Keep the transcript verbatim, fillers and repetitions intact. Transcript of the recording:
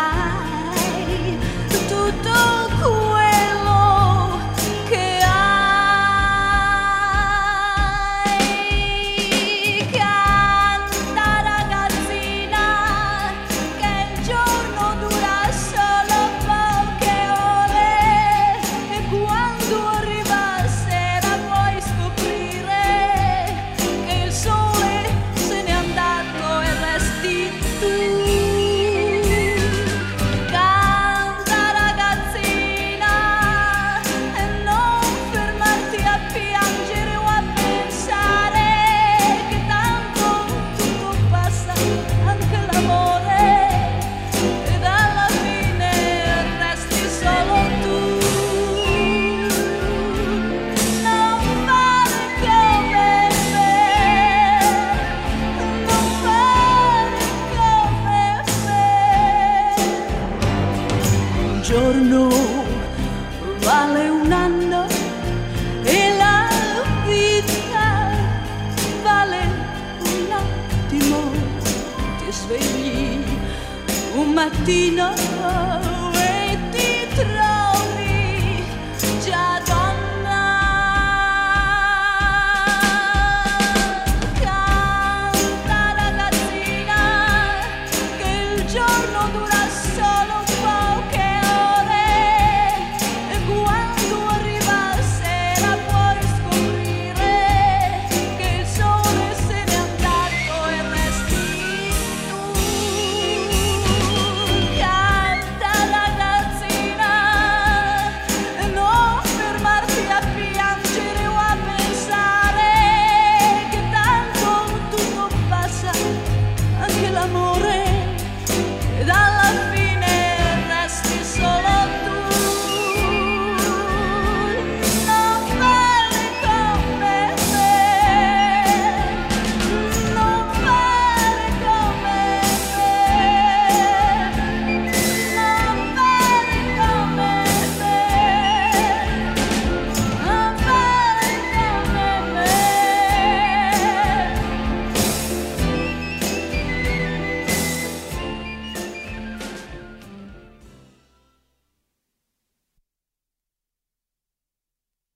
dai tutto quello che hai. Canta ragazzina che il giorno dura solo poche ore e quando arriva sera puoi scoprire che il sole se n'è andato e resti tu. Canta ragazzina e non fermarti a piangere o a pensare che tanto tutto passa, anche l'amore, ed alla fine resti solo tu. Non fare come me, non fare come me. Un giorno vale un anno e la vita vale un attimo. Ti svegli un mattino